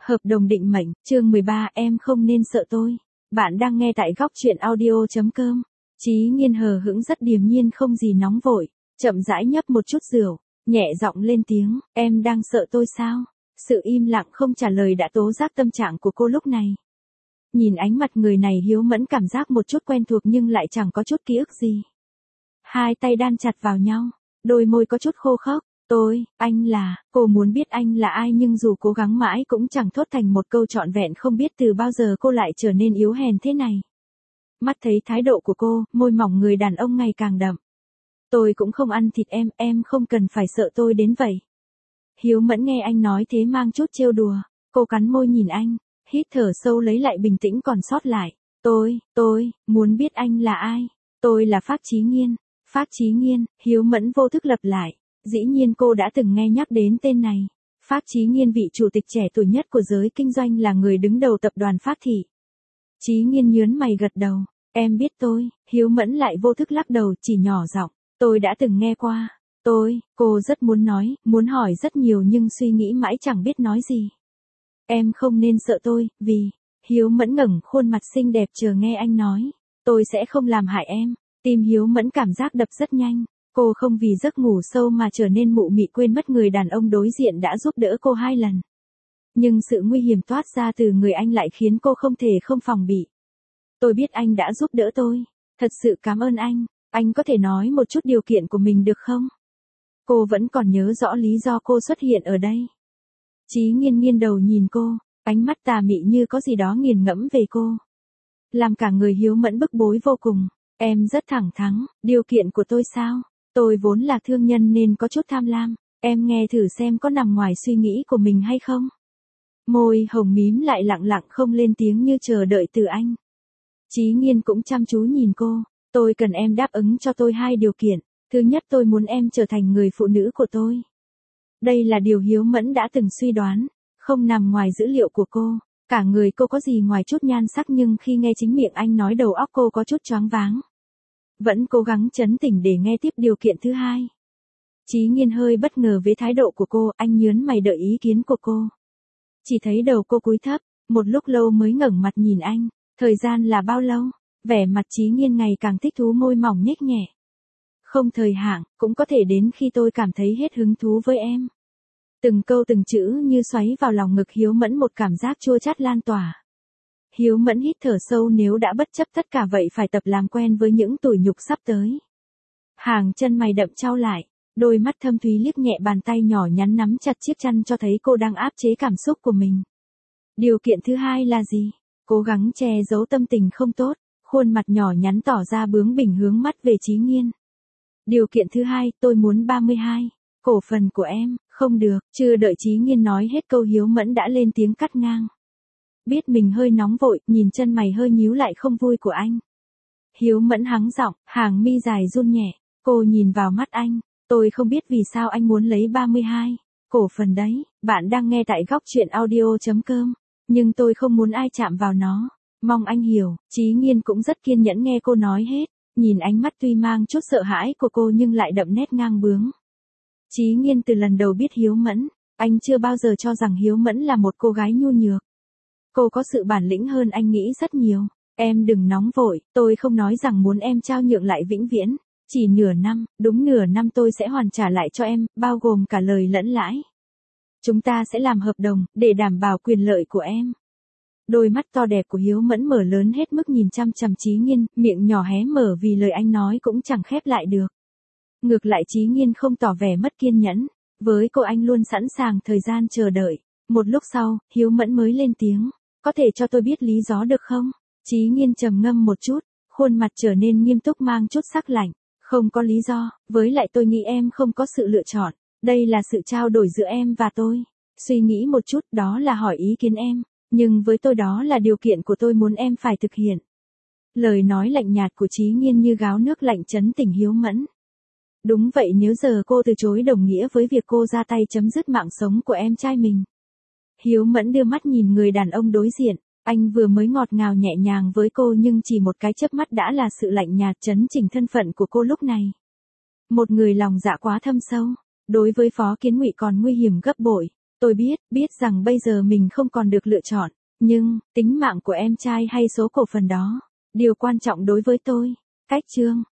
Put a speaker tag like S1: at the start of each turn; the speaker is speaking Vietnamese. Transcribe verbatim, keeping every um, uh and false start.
S1: Hợp đồng định mệnh, chương mười ba, em không nên sợ tôi. Bạn đang nghe tại góc truyện audio chấm com. Chí Nghiên hờ hững rất điềm nhiên không gì nóng vội, chậm rãi nhấp một chút rượu, nhẹ giọng lên tiếng, em đang sợ tôi sao? Sự im lặng không trả lời đã tố giác tâm trạng của cô lúc này. Nhìn ánh mặt người này Hiếu Mẫn cảm giác một chút quen thuộc nhưng lại chẳng có chút ký ức gì. Hai tay đan chặt vào nhau, đôi môi có chút khô khốc. Tôi, anh là, cô muốn biết anh là ai nhưng dù cố gắng mãi cũng chẳng thốt thành một câu trọn vẹn, không biết từ bao giờ cô lại trở nên yếu hèn thế này. Mắt thấy thái độ của cô, môi mỏng người đàn ông ngày càng đậm. Tôi cũng không ăn thịt em, em không cần phải sợ tôi đến vậy. Hiếu Mẫn nghe anh nói thế mang chút trêu đùa, cô cắn môi nhìn anh, hít thở sâu lấy lại bình tĩnh còn sót lại. Tôi, tôi, muốn biết anh là ai. Tôi là Phác Chí Nghiên. Phác Chí Nghiên, Hiếu Mẫn vô thức lặp lại. Dĩ nhiên cô đã từng nghe nhắc đến tên này. Phác Chí Nghiên, vị chủ tịch trẻ tuổi nhất của giới kinh doanh, là người đứng đầu tập đoàn Phác Thị. Chí Nghiên nhớn mày gật đầu. Em biết tôi. Hiếu Mẫn lại vô thức lắc đầu, chỉ nhỏ giọng. Tôi đã từng nghe qua. Tôi, cô rất muốn nói, muốn hỏi rất nhiều nhưng suy nghĩ mãi chẳng biết nói gì. Em không nên sợ tôi, vì... Hiếu Mẫn ngẩng khuôn mặt xinh đẹp chờ nghe anh nói. Tôi sẽ không làm hại em. Tim Hiếu Mẫn cảm giác đập rất nhanh. Cô không vì giấc ngủ sâu mà trở nên mụ mị quên mất người đàn ông đối diện đã giúp đỡ cô hai lần. Nhưng sự nguy hiểm toát ra từ người anh lại khiến cô không thể không phòng bị. Tôi biết anh đã giúp đỡ tôi. Thật sự cảm ơn anh. Anh có thể nói một chút điều kiện của mình được không? Cô vẫn còn nhớ rõ lý do cô xuất hiện ở đây. Chí Nghiên nghiêng đầu nhìn cô, ánh mắt tà mị như có gì đó nghiền ngẫm về cô. Làm cả người Hiếu Mẫn bức bối vô cùng. Em rất thẳng thắn, điều kiện của tôi sao? Tôi vốn là thương nhân nên có chút tham lam, em nghe thử xem có nằm ngoài suy nghĩ của mình hay không. Môi hồng mím lại lặng lặng không lên tiếng như chờ đợi từ anh. Chí Nghiên cũng chăm chú nhìn cô, tôi cần em đáp ứng cho tôi hai điều kiện. Thứ nhất, tôi muốn em trở thành người phụ nữ của tôi. Đây là điều Hiếu Mẫn đã từng suy đoán, không nằm ngoài dữ liệu của cô. Cả người cô có gì ngoài chút nhan sắc nhưng khi nghe chính miệng anh nói đầu óc cô có chút choáng váng. Vẫn cố gắng trấn tĩnh để nghe tiếp điều kiện thứ hai. Chí Nghiên hơi bất ngờ với thái độ của cô, anh nhớn mày đợi ý kiến của cô. Chỉ thấy đầu cô cúi thấp, một lúc lâu mới ngẩng mặt nhìn anh. Thời gian là bao lâu? Vẻ mặt Chí Nghiên ngày càng thích thú, môi mỏng nhếch nhẹ. Không thời hạn, cũng có thể đến khi tôi cảm thấy hết hứng thú với em. Từng câu từng chữ như xoáy vào lòng ngực Hiếu Mẫn, một cảm giác chua chát lan tỏa. Hiếu Mẫn hít thở sâu, nếu đã bất chấp tất cả vậy phải tập làm quen với những tủi nhục sắp tới. Hàng chân mày đậm trao lại, đôi mắt thâm thúy liếc nhẹ bàn tay nhỏ nhắn nắm chặt chiếc chăn cho thấy cô đang áp chế cảm xúc của mình. Điều kiện thứ hai là gì? Cố gắng che giấu tâm tình không tốt, khuôn mặt nhỏ nhắn tỏ ra bướng bỉnh hướng mắt về Chí Nghiên. Điều kiện thứ hai, tôi muốn ba mươi hai, cổ phần của em. Không được, chưa đợi Chí Nghiên nói hết câu Hiếu Mẫn đã lên tiếng cắt ngang. Biết mình hơi nóng vội, nhìn chân mày hơi nhíu lại không vui của anh. Hiếu Mẫn hắng giọng, hàng mi dài run nhẹ, cô nhìn vào mắt anh, tôi không biết vì sao anh muốn lấy ba mươi hai, cổ phần đấy. Bạn đang nghe tại góc truyện audio chấm com, nhưng tôi không muốn ai chạm vào nó, mong anh hiểu. Chí Nghiên cũng rất kiên nhẫn nghe cô nói hết, nhìn ánh mắt tuy mang chút sợ hãi của cô nhưng lại đậm nét ngang bướng. Chí Nghiên từ lần đầu biết Hiếu Mẫn, anh chưa bao giờ cho rằng Hiếu Mẫn là một cô gái nhu nhược. Cô có sự bản lĩnh hơn anh nghĩ rất nhiều. Em đừng nóng vội, tôi không nói rằng muốn em trao nhượng lại vĩnh viễn. Chỉ nửa năm, đúng nửa năm tôi sẽ hoàn trả lại cho em, bao gồm cả lời lẫn lãi. Chúng ta sẽ làm hợp đồng, để đảm bảo quyền lợi của em. Đôi mắt to đẹp của Hiếu Mẫn mở lớn hết mức nhìn chăm chăm Chí Nghiên, miệng nhỏ hé mở vì lời anh nói cũng chẳng khép lại được. Ngược lại Chí Nghiên không tỏ vẻ mất kiên nhẫn. Với cô anh luôn sẵn sàng thời gian chờ đợi. Một lúc sau, Hiếu Mẫn mới lên tiếng. Có thể cho tôi biết lý do được không? Chí Nghiên trầm ngâm một chút, khuôn mặt trở nên nghiêm túc mang chút sắc lạnh. Không có lý do, với lại tôi nghĩ em không có sự lựa chọn. Đây là sự trao đổi giữa em và tôi. Suy nghĩ một chút, đó là hỏi ý kiến em. Nhưng với tôi đó là điều kiện của tôi muốn em phải thực hiện. Lời nói lạnh nhạt của Chí Nghiên như gáo nước lạnh trấn tĩnh Hiếu Mẫn. Đúng vậy, nếu giờ cô từ chối đồng nghĩa với việc cô ra tay chấm dứt mạng sống của em trai mình. Hiếu Mẫn đưa mắt nhìn người đàn ông đối diện, anh vừa mới ngọt ngào nhẹ nhàng với cô nhưng chỉ một cái chớp mắt đã là sự lạnh nhạt chấn chỉnh thân phận của cô lúc này. Một người lòng dạ quá thâm sâu, đối với Phó Kiến Ngụy còn nguy hiểm gấp bội. Tôi biết, biết rằng bây giờ mình không còn được lựa chọn, nhưng, tính mạng của em trai hay số cổ phần đó, điều quan trọng đối với tôi. Cách chương